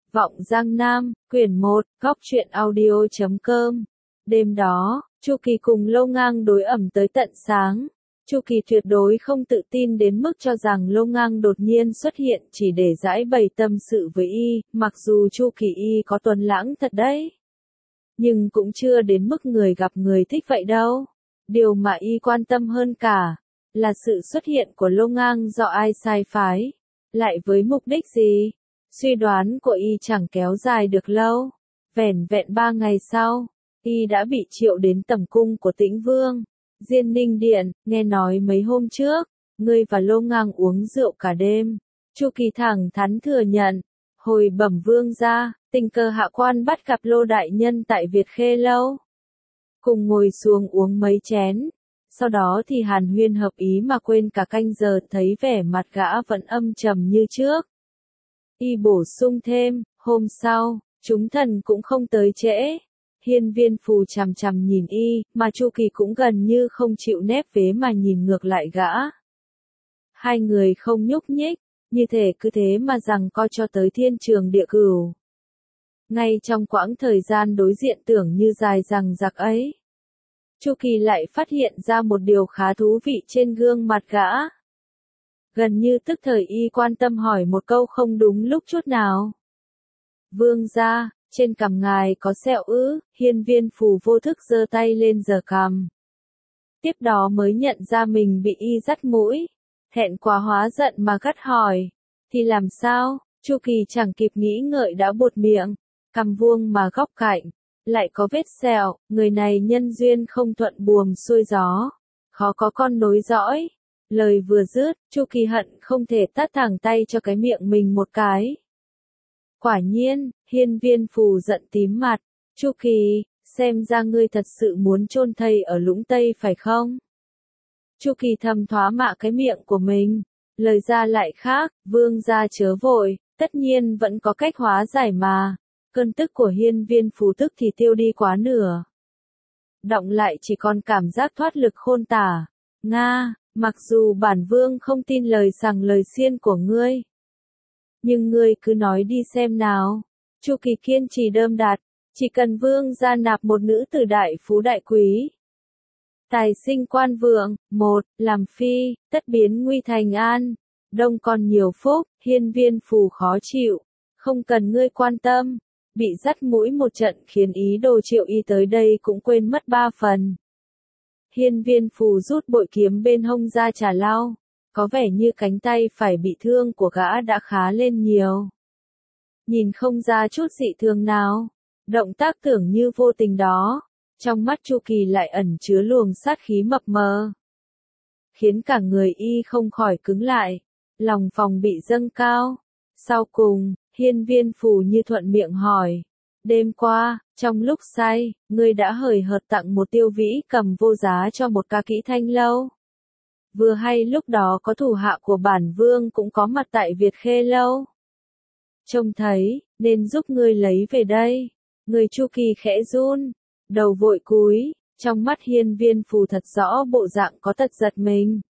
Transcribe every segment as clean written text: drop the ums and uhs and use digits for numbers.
Vọng Giang Nam, quyển 1, góc truyện audio.com. Đêm đó, Chu Kỳ cùng Lâu Ngang đối ẩm tới tận sáng. Chu Kỳ tuyệt đối không tự tin đến mức cho rằng Lâu Ngang đột nhiên xuất hiện chỉ để giải bày tâm sự với y, mặc dù Chu Kỳ y có tuấn lãng thật đấy. Nhưng cũng chưa đến mức người gặp người thích vậy đâu. Điều mà y quan tâm hơn cả, là sự xuất hiện của Lâu Ngang do ai sai phái. Lại với mục đích gì? Suy đoán của y chẳng kéo dài được lâu. Vẻn vẹn 3 ngày sau, y đã bị triệu đến tẩm cung của Tĩnh Vương, Diên Ninh Điện. Nghe nói mấy hôm trước, ngươi và Lâu Ngang uống rượu cả đêm. Chu Kỳ thẳng thắn thừa nhận, hồi bẩm vương gia, tình cờ hạ quan bắt gặp Lô đại nhân tại Việt Khê lâu. Cùng ngồi xuống uống mấy chén. Sau đó thì hàn huyên hợp ý mà quên cả canh giờ, thấy vẻ mặt gã vẫn âm trầm như trước. Y bổ sung thêm, hôm sau, chúng thần cũng không tới trễ. Hiên Viên Phù chằm chằm nhìn y, mà Chu Kỳ cũng gần như không chịu nép vế mà nhìn ngược lại gã. Hai người không nhúc nhích, như thể cứ thế mà giằng co cho tới thiên trường địa cửu. Ngay trong quãng thời gian đối diện tưởng như dài dằng dặc ấy, Chu Kỳ lại phát hiện ra một điều khá thú vị trên gương mặt gã. Gần như tức thời y quan tâm hỏi một câu không đúng lúc chút nào. Vương gia, trên cằm ngài có sẹo ư? Hiên Viên Phù vô thức giơ tay lên giở cằm. Tiếp đó mới nhận ra mình bị y dắt mũi. Thẹn quá hóa giận mà gắt hỏi. Thì làm sao? Chu Kỳ chẳng kịp nghĩ ngợi đã buột miệng. Cằm vuông mà góc cạnh, lại có vết sẹo. Người này nhân duyên không thuận buồm xuôi gió, khó có con nối dõi. Lời vừa dứt, Chu Kỳ hận không thể tát thẳng tay cho cái miệng mình một cái. Quả nhiên, Hiên Viên Phù giận tím mặt. Chu Kỳ, xem ra ngươi thật sự muốn chôn thây ở Lũng Tây phải không? Chu Kỳ thầm thoá mạ cái miệng của mình. Lời ra lại khác, vương gia chớ vội, tất nhiên vẫn có cách hóa giải mà. Cơn tức của Hiên Viên Phù tức thì tiêu đi quá nửa. Đọng lại chỉ còn cảm giác thoát lực khôn tả. Nga, mặc dù bản vương không tin lời sằng lời xiên của ngươi, nhưng ngươi cứ nói đi xem nào. Chu Kỳ kiên trì đơm đạt, chỉ cần vương gia nạp một nữ tử đại phú đại quý, tài sinh quan vượng, một, làm phi, tất biến nguy thành an, đông còn nhiều phúc. Hiên Viên Phù khó chịu, không cần ngươi quan tâm. Bị dắt mũi một trận khiến ý đồ triệu y tới đây cũng quên mất 3 phần. Hiên Viên Phù rút bội kiếm bên hông ra trả lau. Có vẻ như cánh tay phải bị thương của gã đã khá lên nhiều. Nhìn không ra chút dị thường nào. Động tác tưởng như vô tình đó, trong mắt Chu Kỳ lại ẩn chứa luồng sát khí mập mờ, khiến cả người y không khỏi cứng lại, lòng phòng bị dâng cao. Sau cùng, Hiên Viên Phù như thuận miệng hỏi. Đêm qua, trong lúc say, ngươi đã hời hợt tặng một tiêu vĩ cầm vô giá cho một ca kỹ Thanh lâu. Vừa hay lúc đó có thủ hạ của bản vương cũng có mặt tại Việt Khê lâu. Trông thấy, nên giúp ngươi lấy về đây. Người Chu Kỳ khẽ run, đầu vội cúi, trong mắt Hiên Viên Phù thật rõ bộ dạng có tật giật mình.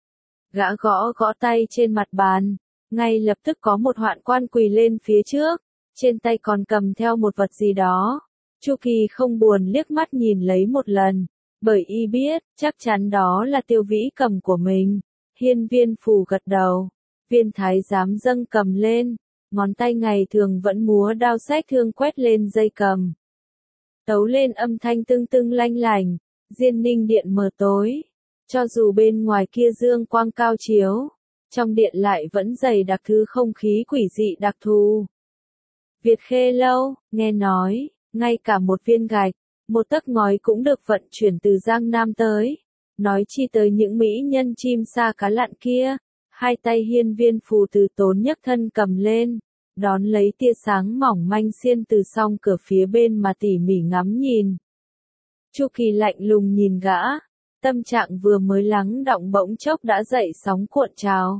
Gã gõ gõ tay trên mặt bàn, ngay lập tức có một hoạn quan quỳ lên phía trước, trên tay còn cầm theo một vật gì đó. Chu Kỳ không buồn liếc mắt nhìn lấy một lần, bởi y biết, chắc chắn đó là tiêu vĩ cầm của mình. Hiên Viên Phù gật đầu, viên thái giám dâng cầm lên, ngón tay ngày thường vẫn múa đao xách thương quét lên dây cầm. Tấu lên âm thanh tưng tưng lanh lành, Diên Ninh Điện mờ tối. Cho dù bên ngoài kia dương quang cao chiếu, trong điện lại vẫn dày đặc thứ không khí quỷ dị đặc thù. Việt Khê lâu, nghe nói, ngay cả một viên gạch, một tấc ngói cũng được vận chuyển từ Giang Nam tới. Nói chi tới những mỹ nhân chim sa cá lặn kia. Hai tay Hiên Viên Phù từ tốn nhấc thân cầm lên, đón lấy tia sáng mỏng manh xiên từ song cửa phía bên mà tỉ mỉ ngắm nhìn. Chu Kỳ lạnh lùng nhìn gã, tâm trạng vừa mới lắng đọng bỗng chốc đã dậy sóng cuộn trào.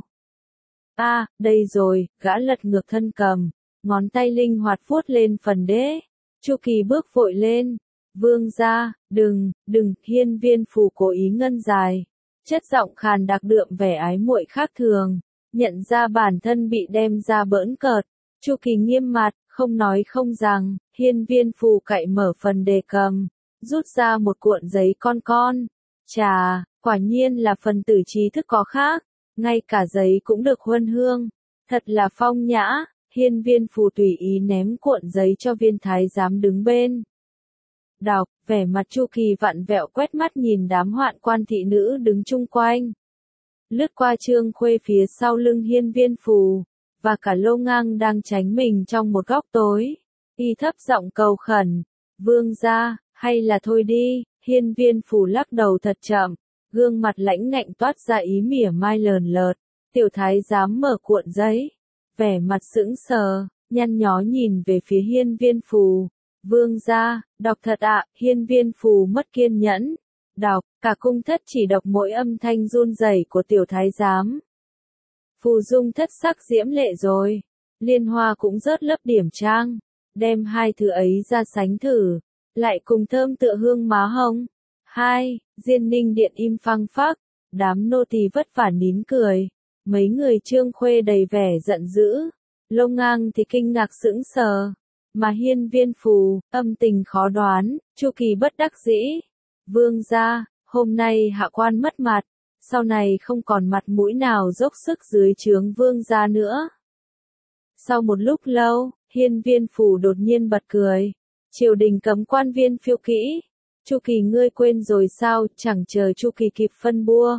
Đây rồi, gã lật ngược thân cầm, ngón tay linh hoạt vuốt lên phần đế. Chu Kỳ bước vội lên. Vương gia, đừng. Hiên Viên Phù cố ý ngân dài, chất giọng khàn đặc đượm vẻ ái muội khác thường. Nhận ra bản thân bị đem ra bỡn cợt, Chu Kỳ nghiêm mặt, Không nói không rằng, Hiên Viên Phù cậy mở phần đề cầm, rút ra một cuộn giấy con. Chà, quả nhiên là phần tử trí thức có khác, ngay cả giấy cũng được huân hương, thật là phong nhã. Hiên Viên Phù tùy ý ném cuộn giấy cho viên thái giám đứng bên. Đọc, vẻ mặt Chu Kỳ vặn vẹo quét mắt nhìn đám hoạn quan thị nữ đứng chung quanh. Lướt qua Trương Khuê phía sau lưng Hiên Viên Phù, và cả Lô Ngang đang tránh mình trong một góc tối. Y thấp giọng cầu khẩn, vương gia, hay là thôi đi. Hiên Viên Phù lắc đầu thật chậm, gương mặt lãnh ngạnh toát ra ý mỉa mai lờn lợt. Tiểu thái giám mở cuộn giấy, vẻ mặt sững sờ, nhăn nhó nhìn về phía Hiên Viên Phù. Vương gia, đọc thật ạ. Hiên Viên Phù mất kiên nhẫn. Đọc, cả cung thất chỉ đọc mỗi âm thanh run rẩy của tiểu thái giám. Phù dung thất sắc diễm lệ rồi. Liên Hoa cũng rớt lớp điểm trang, đem hai thứ ấy ra sánh thử, lại cùng thơm tựa hương má hồng. Hai, Diên Ninh điện im phăng phắc, đám nô tỳ vất vả nín cười, mấy người Trương Khuê đầy vẻ giận dữ, Lô Ngang thì kinh ngạc sững sờ, mà Hiên Viên Phù, âm tình khó đoán. Chu Kỳ bất đắc dĩ, vương gia, hôm nay hạ quan mất mặt, sau này không còn mặt mũi nào dốc sức dưới trướng vương gia nữa. Sau một lúc lâu, Hiên Viên Phù đột nhiên bật cười. Triều đình cấm quan viên phiêu kỹ. Chu Kỳ ngươi quên rồi sao? Chẳng chờ Chu Kỳ kịp phân bua,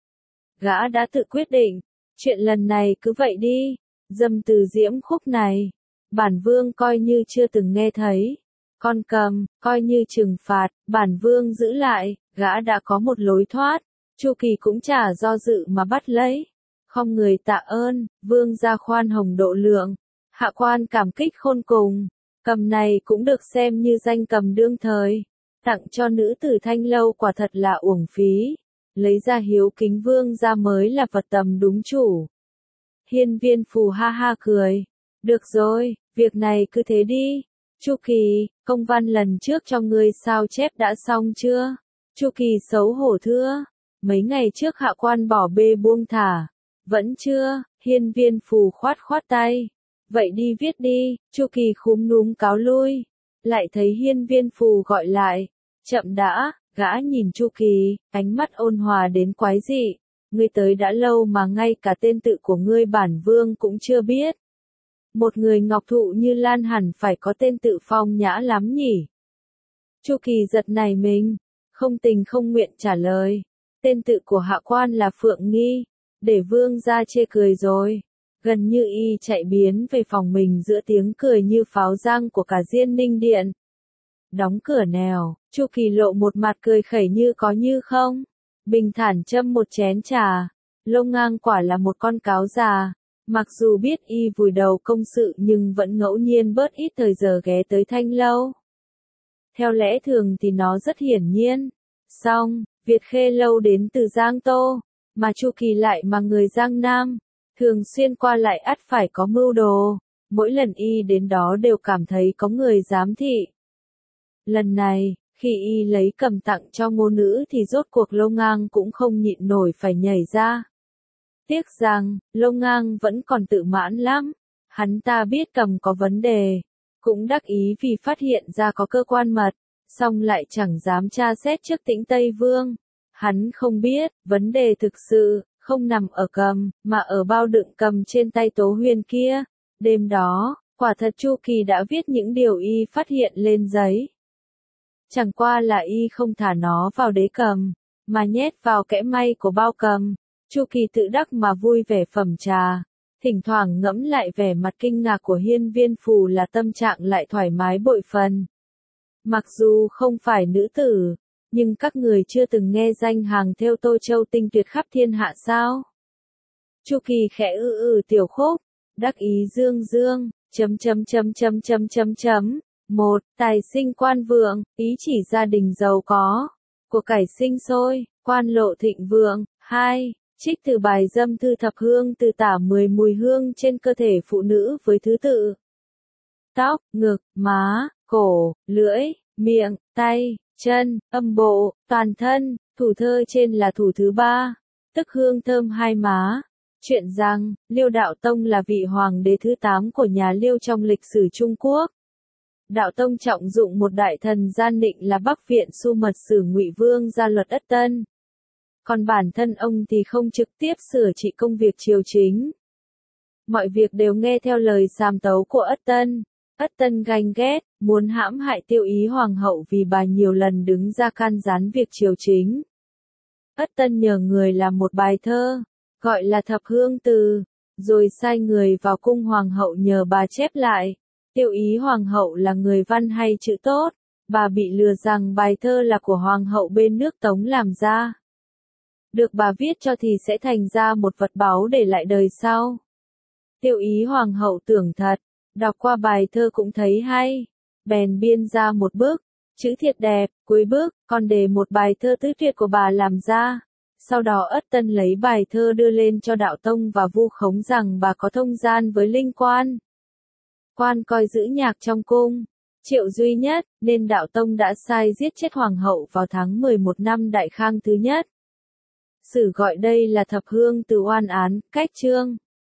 gã đã tự quyết định, chuyện lần này cứ vậy đi. Dâm từ diễm khúc này, bản vương coi như chưa từng nghe thấy. Con cầm, coi như trừng phạt, bản vương giữ lại. Gã đã có một lối thoát. Chu Kỳ cũng chả do dự mà bắt lấy. Không người tạ ơn, vương gia khoan hồng độ lượng. Hạ quan cảm kích khôn cùng. Cầm này cũng được xem như danh cầm đương thời. Tặng cho nữ tử Thanh Lâu quả thật là uổng phí. Lấy ra hiếu kính vương gia mới là vật tầm đúng chủ. Hiên Viên Phù ha ha cười. Được rồi, việc này cứ thế đi. Chu Kỳ, công văn lần trước cho ngươi sao chép đã xong chưa? Chu Kỳ xấu hổ thưa. Mấy ngày trước hạ quan bỏ bê buông thả. Vẫn chưa. Hiên Viên Phù khoát khoát tay. Vậy đi viết đi. Chu Kỳ khúm núm cáo lui. Lại thấy Hiên Viên Phù gọi lại. Chậm đã. Gã nhìn Chu Kỳ, ánh mắt ôn hòa đến quái dị. Ngươi tới đã lâu mà ngay cả tên tự của ngươi bản vương cũng chưa biết. Một người ngọc thụ như Lan hẳn phải có tên tự phong nhã lắm nhỉ. Chu Kỳ giật nảy mình, không tình không nguyện trả lời. Tên tự của hạ quan là Phượng Nghi, để vương gia chê cười rồi. Gần như y chạy biến về phòng mình giữa tiếng cười như pháo giang của cả Diên Ninh điện. Đóng cửa nèo, Chu Kỳ lộ một mặt cười khẩy như có như không. Bình thản châm một chén trà. Lô Ngang quả là một con cáo già. Mặc dù biết y vùi đầu công sự nhưng vẫn ngẫu nhiên bớt ít thời giờ ghé tới Thanh Lâu. Theo lẽ thường thì nó rất hiển nhiên. Song, Việt Khê Lâu đến từ Giang Tô, mà Chu Kỳ lại mà người Giang Nam. Thường xuyên qua lại ắt phải có mưu đồ. Mỗi lần y đến đó đều cảm thấy có người giám thị. Lần này, khi y lấy cầm tặng cho ngô nữ thì rốt cuộc Lô Ngang cũng không nhịn nổi phải nhảy ra. Tiếc rằng, Lô Ngang vẫn còn tự mãn lắm. Hắn ta biết cầm có vấn đề, cũng đắc ý vì phát hiện ra có cơ quan mật, song lại chẳng dám tra xét trước Tĩnh Tây Vương. Hắn không biết, vấn đề thực sự không nằm ở cầm, mà ở bao đựng cầm trên tay Tố Huyền kia. Đêm đó, quả thật Chu Kỳ đã viết những điều y phát hiện lên giấy. Chẳng qua là y không thả nó vào đế cầm, mà nhét vào kẽ may của bao cầm. Chu Kỳ tự đắc mà vui vẻ phẩm trà, thỉnh thoảng ngẫm lại vẻ mặt kinh ngạc của Hiên Viên Phù là tâm trạng lại thoải mái bội phần. Mặc dù không phải nữ tử, nhưng các người chưa từng nghe danh hàng thêu Tô Châu tinh tuyệt khắp thiên hạ sao? Chu Kỳ khẽ tiểu khúc, đắc ý dương dương, chấm. 1. Tài sinh quan vượng, ý chỉ gia đình giàu có, của cải sinh sôi, quan lộ thịnh vượng. 2. Trích từ bài dâm thư thập hương từ tả 10 mùi hương trên cơ thể phụ nữ với thứ tự: tóc, ngực, má, cổ, lưỡi, miệng, tay, chân, âm bộ, toàn thân. Thủ thơ trên là thủ thứ 3, tức hương thơm hai má. Chuyện rằng, Liêu Đạo Tông là vị hoàng đế thứ 8 của nhà Liêu trong lịch sử Trung Quốc. Đạo Tông trọng dụng một đại thần gian nịnh là Bắc Viện Xu Mật Sử Ngụy Vương ra luật Ất Tân. Còn bản thân ông thì không trực tiếp sửa trị công việc triều chính. Mọi việc đều nghe theo lời sàm tấu của Ất Tân. Ất Tân ganh ghét, muốn hãm hại Tiêu Ý Hoàng hậu vì bà nhiều lần đứng ra can gián việc triều chính. Ất Tân nhờ người làm một bài thơ, gọi là Thập Hương Từ, rồi sai người vào cung Hoàng hậu nhờ bà chép lại. Tiêu Ý Hoàng hậu là người văn hay chữ tốt, bà bị lừa rằng bài thơ là của Hoàng hậu bên nước Tống làm ra. Được bà viết cho thì sẽ thành ra một vật báu để lại đời sau. Tiêu Ý Hoàng hậu tưởng thật, đọc qua bài thơ cũng thấy hay, bèn biên ra một bức, chữ thiệt đẹp, cuối bức, còn để một bài thơ tứ tuyệt của bà làm ra. Sau đó Ất Tân lấy bài thơ đưa lên cho Đạo Tông và vu khống rằng bà có thông gian với Linh Quan. Quan coi giữ nhạc trong cung, Triệu duy nhất, nên Đạo Tông đã sai giết chết Hoàng hậu vào tháng 11 năm Đại Khang thứ nhất. Sử gọi đây là Thập Hương Từ oan án, cách chương.